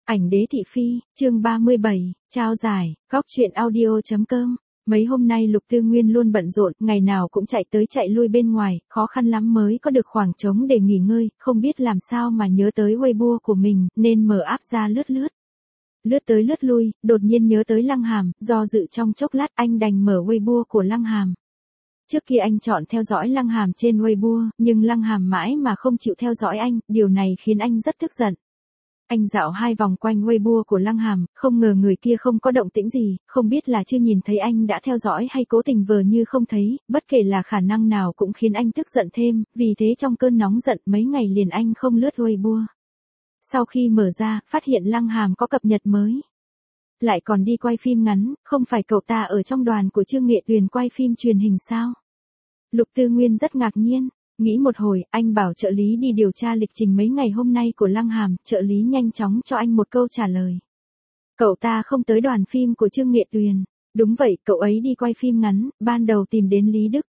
Ảnh đế thị phi, chương 37, trao giải, góc truyện audio.com. Mấy hôm nay Lục Tư Nguyên luôn bận rộn, ngày nào cũng chạy tới chạy lui bên ngoài, khó khăn lắm mới có được khoảng trống để nghỉ ngơi, không biết làm sao mà nhớ tới Weibo của mình, nên mở app ra lướt lướt. Lướt tới lướt lui, đột nhiên nhớ tới Lăng Hàm, do dự trong chốc lát anh đành mở Weibo của Lăng Hàm. Trước kia anh chọn theo dõi Lăng Hàm trên Weibo, nhưng Lăng Hàm mãi mà không chịu theo dõi anh, điều này khiến anh rất tức giận. Anh dạo 2 vòng quanh Weibo của Lăng Hàm, không ngờ người kia không có động tĩnh gì, không biết là chưa nhìn thấy anh đã theo dõi hay cố tình vờ như không thấy, bất kể là khả năng nào cũng khiến anh tức giận thêm, vì thế trong cơn nóng giận mấy ngày liền anh không lướt Weibo. Sau khi mở ra, phát hiện Lăng Hàm có cập nhật mới. Lại còn đi quay phim ngắn, không phải cậu ta ở trong đoàn của Trương Nghệ Tuyền quay phim truyền hình sao? Lục Tư Nguyên rất ngạc nhiên. Nghĩ một hồi, anh bảo trợ lý đi điều tra lịch trình mấy ngày hôm nay của Lăng Hàm, trợ lý nhanh chóng cho anh một câu trả lời. Cậu ta không tới đoàn phim của Trương Nghệ Tuyền. Đúng vậy, cậu ấy đi quay phim ngắn, ban đầu tìm đến Lý Đức.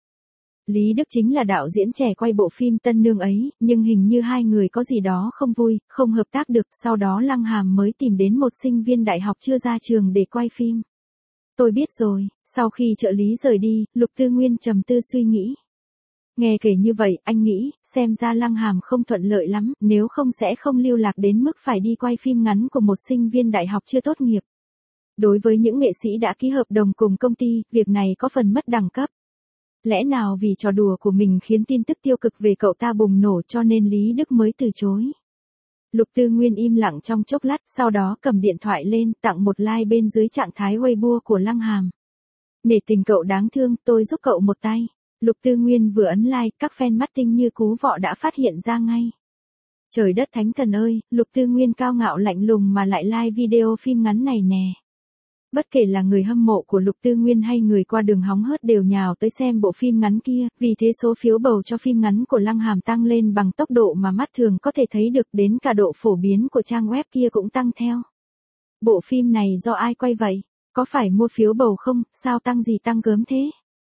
Lý Đức chính là đạo diễn trẻ quay bộ phim Tân Nương ấy, nhưng hình như hai người có gì đó không vui, không hợp tác được, sau đó Lăng Hàm mới tìm đến một sinh viên đại học chưa ra trường để quay phim. Tôi biết rồi, sau khi trợ lý rời đi, Lục Tư Nguyên trầm tư suy nghĩ. Nghe kể như vậy, anh nghĩ, xem ra Lăng Hàm không thuận lợi lắm, nếu không sẽ không lưu lạc đến mức phải đi quay phim ngắn của một sinh viên đại học chưa tốt nghiệp. Đối với những nghệ sĩ đã ký hợp đồng cùng công ty, việc này có phần mất đẳng cấp. Lẽ nào vì trò đùa của mình khiến tin tức tiêu cực về cậu ta bùng nổ cho nên Lý Đức mới từ chối. Lục Tư Nguyên im lặng trong chốc lát, sau đó cầm điện thoại lên, tặng một like bên dưới trạng thái Weibo của Lăng Hàm. Nể tình cậu đáng thương, tôi giúp cậu một tay. Lục Tư Nguyên vừa ấn like, các fan mắt tinh như cú vọ đã phát hiện ra ngay. Trời đất thánh thần ơi, Lục Tư Nguyên cao ngạo lạnh lùng mà lại like video phim ngắn này nè. Bất kể là người hâm mộ của Lục Tư Nguyên hay người qua đường hóng hớt đều nhào tới xem bộ phim ngắn kia, vì thế số phiếu bầu cho phim ngắn của Lăng Hàm tăng lên bằng tốc độ mà mắt thường có thể thấy được, đến cả độ phổ biến của trang web kia cũng tăng theo. Bộ phim này do ai quay vậy? Có phải mua phiếu bầu không? Sao tăng gì tăng gớm thế?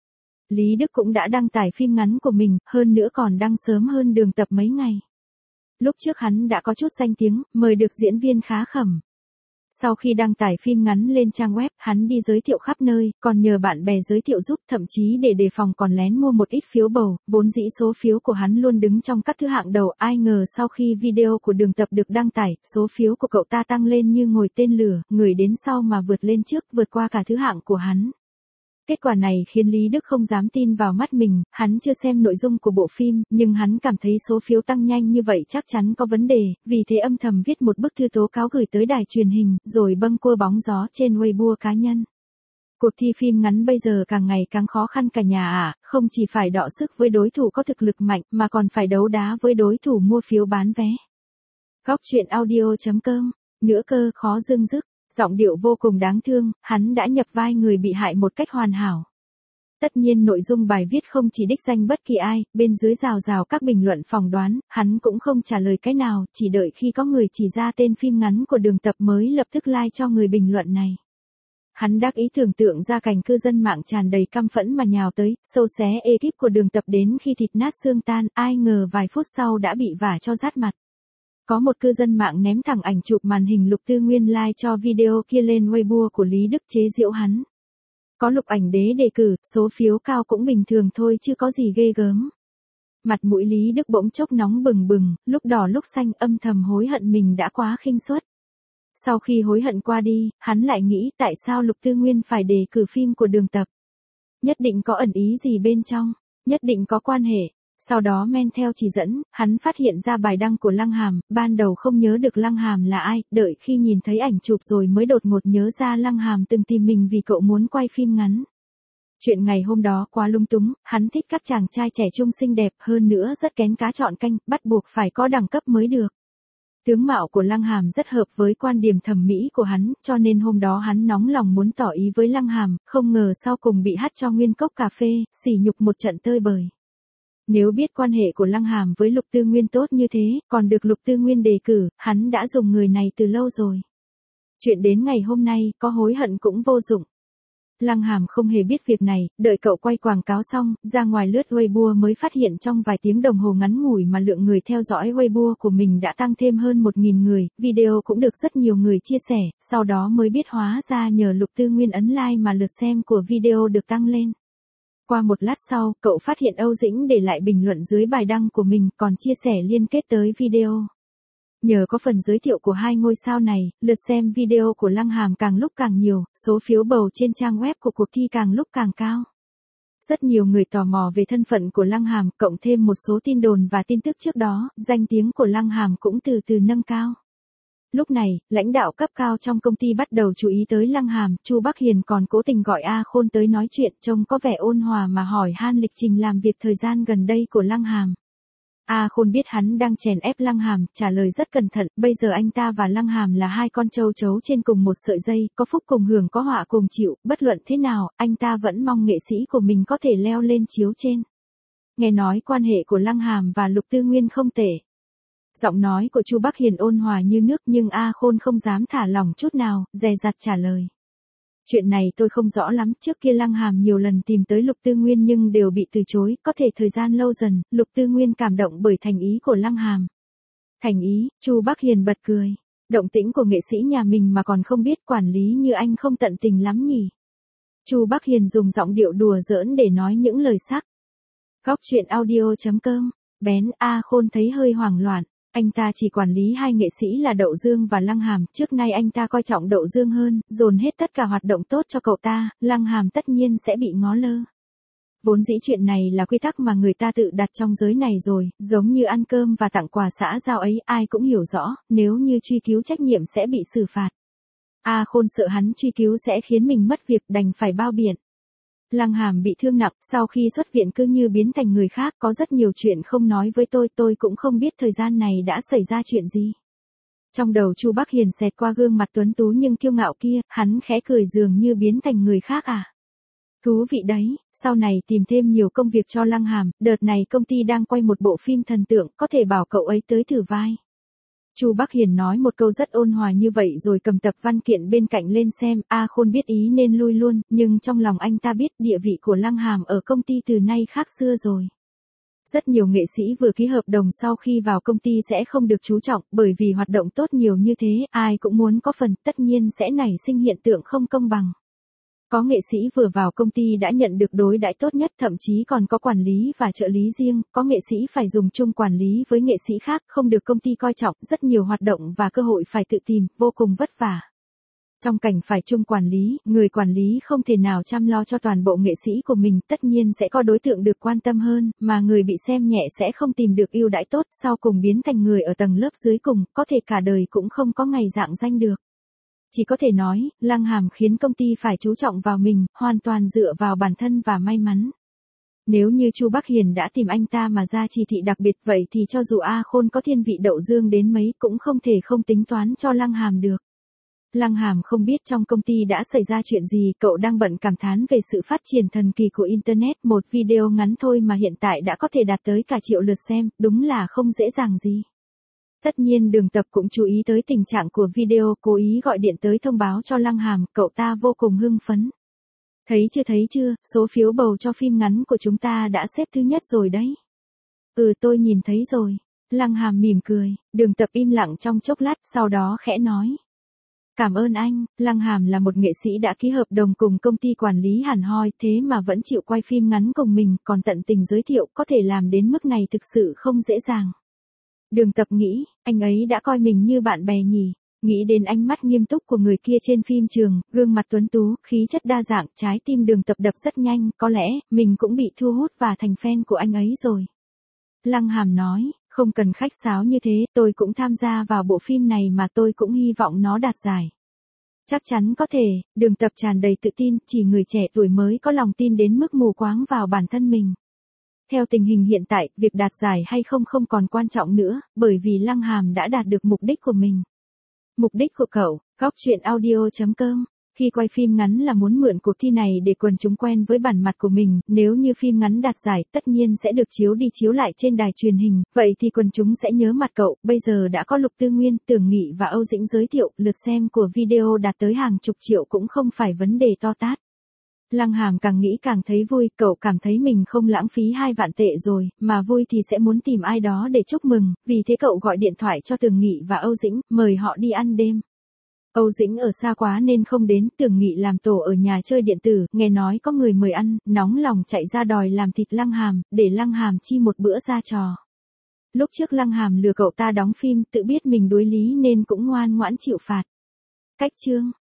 Lý Đức cũng đã đăng tải phim ngắn của mình, hơn nữa còn đăng sớm hơn Đường Tập mấy ngày. Lúc trước hắn đã có chút danh tiếng, mời được diễn viên khá khẩm. Sau khi đăng tải phim ngắn lên trang web, hắn đi giới thiệu khắp nơi, còn nhờ bạn bè giới thiệu giúp, thậm chí để đề phòng còn lén mua một ít phiếu bầu, vốn dĩ số phiếu của hắn luôn đứng trong các thứ hạng đầu, ai ngờ sau khi video của Đường Tập được đăng tải, số phiếu của cậu ta tăng lên như ngồi tên lửa, người đến sau mà vượt lên trước, vượt qua cả thứ hạng của hắn. Kết quả này khiến Lý Đức không dám tin vào mắt mình, hắn chưa xem nội dung của bộ phim, nhưng hắn cảm thấy số phiếu tăng nhanh như vậy chắc chắn có vấn đề, vì thế âm thầm viết một bức thư tố cáo gửi tới đài truyền hình, rồi bâng quơ bóng gió trên Weibo cá nhân. Cuộc thi phim ngắn bây giờ càng ngày càng khó khăn cả nhà ạ, không chỉ phải đọ sức với đối thủ có thực lực mạnh, mà còn phải đấu đá với đối thủ mua phiếu bán vé. Góc truyện audio.com, nữa cơ, khó dưng dứt. Giọng điệu vô cùng đáng thương, hắn đã nhập vai người bị hại một cách hoàn hảo. Tất nhiên nội dung bài viết không chỉ đích danh bất kỳ ai, bên dưới rào rào các bình luận phỏng đoán, hắn cũng không trả lời cái nào, chỉ đợi khi có người chỉ ra tên phim ngắn của Đường Tập mới lập tức like cho người bình luận này. Hắn đắc ý tưởng tượng ra cảnh cư dân mạng tràn đầy căm phẫn mà nhào tới, xâu xé ekip của Đường Tập đến khi thịt nát xương tan, ai ngờ vài phút sau đã bị vả cho rát mặt. Có một cư dân mạng ném thẳng ảnh chụp màn hình Lục Tư Nguyên like cho video kia lên Weibo của Lý Đức chế giễu hắn. Có Lục ảnh đế đề cử, số phiếu cao cũng bình thường thôi chứ có gì ghê gớm. Mặt mũi Lý Đức bỗng chốc nóng bừng bừng, lúc đỏ lúc xanh, âm thầm hối hận mình đã quá khinh suất. Sau khi hối hận qua đi, hắn lại nghĩ tại sao Lục Tư Nguyên phải đề cử phim của Đường Tập. Nhất định có ẩn ý gì bên trong, nhất định có quan hệ. Sau đó men theo chỉ dẫn, hắn phát hiện ra bài đăng của Lăng Hàm, ban đầu không nhớ được Lăng Hàm là ai, đợi khi nhìn thấy ảnh chụp rồi mới đột ngột nhớ ra Lăng Hàm từng tìm mình vì cậu muốn quay phim ngắn. Chuyện ngày hôm đó quá lung túng, hắn thích các chàng trai trẻ trung xinh đẹp, hơn nữa rất kén cá chọn canh, bắt buộc phải có đẳng cấp mới được. Tướng mạo của Lăng Hàm rất hợp với quan điểm thẩm mỹ của hắn, cho nên hôm đó hắn nóng lòng muốn tỏ ý với Lăng Hàm, không ngờ sau cùng bị hắt cho nguyên cốc cà phê, sỉ nhục một trận tơi bời. Nếu biết quan hệ của Lăng Hàm với Lục Tư Nguyên tốt như thế, còn được Lục Tư Nguyên đề cử, hắn đã dùng người này từ lâu rồi. Chuyện đến ngày hôm nay, có hối hận cũng vô dụng. Lăng Hàm không hề biết việc này, đợi cậu quay quảng cáo xong, ra ngoài lướt Weibo mới phát hiện trong vài tiếng đồng hồ ngắn ngủi mà lượng người theo dõi Weibo của mình đã tăng thêm hơn 1.000 người, video cũng được rất nhiều người chia sẻ, sau đó mới biết hóa ra nhờ Lục Tư Nguyên ấn like mà lượt xem của video được tăng lên. Qua một lát sau, cậu phát hiện Âu Dĩnh để lại bình luận dưới bài đăng của mình, còn chia sẻ liên kết tới video. Nhờ có phần giới thiệu của hai ngôi sao này, lượt xem video của Lăng Hàm càng lúc càng nhiều, số phiếu bầu trên trang web của cuộc thi càng lúc càng cao. Rất nhiều người tò mò về thân phận của Lăng Hàm, cộng thêm một số tin đồn và tin tức trước đó, danh tiếng của Lăng Hàm cũng từ từ nâng cao. Lúc này, lãnh đạo cấp cao trong công ty bắt đầu chú ý tới Lăng Hàm, Chu Bắc Hiền còn cố tình gọi A Khôn tới nói chuyện, trông có vẻ ôn hòa mà hỏi han lịch trình làm việc thời gian gần đây của Lăng Hàm. A Khôn biết hắn đang chèn ép Lăng Hàm, trả lời rất cẩn thận, bây giờ anh ta và Lăng Hàm là hai con trâu trấu trên cùng một sợi dây, có phúc cùng hưởng có họa cùng chịu, bất luận thế nào, anh ta vẫn mong nghệ sĩ của mình có thể leo lên chiếu trên. Nghe nói quan hệ của Lăng Hàm và Lục Tư Nguyên không tệ. Giọng nói của Chu Bắc Hiền ôn hòa như nước nhưng A Khôn không dám thả lỏng chút nào, dè dặt trả lời. Chuyện này tôi không rõ lắm, trước kia Lăng Hàm nhiều lần tìm tới Lục Tư Nguyên nhưng đều bị từ chối, có thể thời gian lâu dần, Lục Tư Nguyên cảm động bởi thành ý của Lăng Hàm. Thành ý, Chu Bắc Hiền bật cười. Động tĩnh của nghệ sĩ nhà mình mà còn không biết, quản lý như anh không tận tình lắm nhỉ. Chu Bắc Hiền dùng giọng điệu đùa giỡn để nói những lời sắc. Góc truyện audio.com, bén A Khôn thấy hơi hoảng loạn. Anh ta chỉ quản lý hai nghệ sĩ là Đậu Dương và Lăng Hàm, trước nay anh ta coi trọng Đậu Dương hơn, dồn hết tất cả hoạt động tốt cho cậu ta, Lăng Hàm tất nhiên sẽ bị ngó lơ. Vốn dĩ chuyện này là quy tắc mà người ta tự đặt trong giới này rồi, giống như ăn cơm và tặng quà xã giao ấy, ai cũng hiểu rõ, nếu như truy cứu trách nhiệm sẽ bị xử phạt. A Khôn sợ hắn truy cứu sẽ khiến mình mất việc, đành phải bao biện. Lăng Hàm bị thương nặng, sau khi xuất viện cứ như biến thành người khác, có rất nhiều chuyện không nói với tôi cũng không biết thời gian này đã xảy ra chuyện gì. Trong đầu Chu Bắc Hiền xẹt qua gương mặt tuấn tú nhưng kiêu ngạo kia, hắn khẽ cười dường như biến thành người khác à. Thú vị đấy, sau này tìm thêm nhiều công việc cho Lăng Hàm, đợt này công ty đang quay một bộ phim thần tượng, có thể bảo cậu ấy tới thử vai. Chu Bắc Hiền nói một câu rất ôn hòa như vậy rồi cầm tập văn kiện bên cạnh lên xem, A Khôn biết ý nên lui luôn, nhưng trong lòng anh ta biết địa vị của Lăng Hàm ở công ty từ nay khác xưa rồi. Rất nhiều nghệ sĩ vừa ký hợp đồng sau khi vào công ty sẽ không được chú trọng, bởi vì hoạt động tốt nhiều như thế, ai cũng muốn có phần, tất nhiên sẽ nảy sinh hiện tượng không công bằng. Có nghệ sĩ vừa vào công ty đã nhận được đối đãi tốt nhất, thậm chí còn có quản lý và trợ lý riêng, có nghệ sĩ phải dùng chung quản lý với nghệ sĩ khác, không được công ty coi trọng, rất nhiều hoạt động và cơ hội phải tự tìm, vô cùng vất vả. Trong cảnh phải chung quản lý, người quản lý không thể nào chăm lo cho toàn bộ nghệ sĩ của mình, tất nhiên sẽ có đối tượng được quan tâm hơn, mà người bị xem nhẹ sẽ không tìm được ưu đãi tốt, sau cùng biến thành người ở tầng lớp dưới cùng, có thể cả đời cũng không có ngày rạng danh được. Chỉ có thể nói, Lăng Hàm khiến công ty phải chú trọng vào mình, hoàn toàn dựa vào bản thân và may mắn. Nếu như Chu Bắc Hiền đã tìm anh ta mà ra chỉ thị đặc biệt vậy thì cho dù A Khôn có thiên vị Đậu Dương đến mấy cũng không thể không tính toán cho Lăng Hàm được. Lăng Hàm không biết trong công ty đã xảy ra chuyện gì, cậu đang bận cảm thán về sự phát triển thần kỳ của Internet, một video ngắn thôi mà hiện tại đã có thể đạt tới cả triệu lượt xem, đúng là không dễ dàng gì. Tất nhiên Đường Tập cũng chú ý tới tình trạng của video, cố ý gọi điện tới thông báo cho Lăng Hàm, cậu ta vô cùng hưng phấn. Thấy chưa, số phiếu bầu cho phim ngắn của chúng ta đã xếp thứ nhất rồi đấy. Ừ, tôi nhìn thấy rồi. Lăng Hàm mỉm cười, Đường Tập im lặng trong chốc lát, sau đó khẽ nói. Cảm ơn anh. Lăng Hàm là một nghệ sĩ đã ký hợp đồng cùng công ty quản lý hẳn hoi, thế mà vẫn chịu quay phim ngắn cùng mình, còn tận tình giới thiệu, có thể làm đến mức này thực sự không dễ dàng. Đường Tập nghĩ, anh ấy đã coi mình như bạn bè nhỉ. Nghĩ đến ánh mắt nghiêm túc của người kia trên phim trường, gương mặt tuấn tú, khí chất đa dạng, trái tim Đường Tập đập rất nhanh, có lẽ, mình cũng bị thu hút và thành fan của anh ấy rồi. Lăng Hàm nói, không cần khách sáo như thế, tôi cũng tham gia vào bộ phim này mà tôi cũng hy vọng nó đạt giải. Chắc chắn có thể, Đường Tập tràn đầy tự tin, chỉ người trẻ tuổi mới có lòng tin đến mức mù quáng vào bản thân mình. Theo tình hình hiện tại, việc đạt giải hay không còn quan trọng nữa, bởi vì Lăng Hàm đã đạt được mục đích của mình. Mục đích của cậu, góc truyện audio.com. Khi quay phim ngắn là muốn mượn cuộc thi này để quần chúng quen với bản mặt của mình, nếu như phim ngắn đạt giải, tất nhiên sẽ được chiếu đi chiếu lại trên đài truyền hình, vậy thì quần chúng sẽ nhớ mặt cậu, bây giờ đã có Lục Tư Nguyên, Tưởng Nghị và Âu Dĩnh giới thiệu, lượt xem của video đạt tới hàng chục triệu cũng không phải vấn đề to tát. Lăng Hàm càng nghĩ càng thấy vui, cậu cảm thấy mình không lãng phí 2 vạn tệ rồi, mà vui thì sẽ muốn tìm ai đó để chúc mừng, vì thế cậu gọi điện thoại cho Tưởng Nghị và Âu Dĩnh, mời họ đi ăn đêm. Âu Dĩnh ở xa quá nên không đến, Tưởng Nghị làm tổ ở nhà chơi điện tử, nghe nói có người mời ăn, nóng lòng chạy ra đòi làm thịt Lăng Hàm, để Lăng Hàm chi một bữa ra trò. Lúc trước Lăng Hàm lừa cậu ta đóng phim, tự biết mình đuối lý nên cũng ngoan ngoãn chịu phạt. Cách chương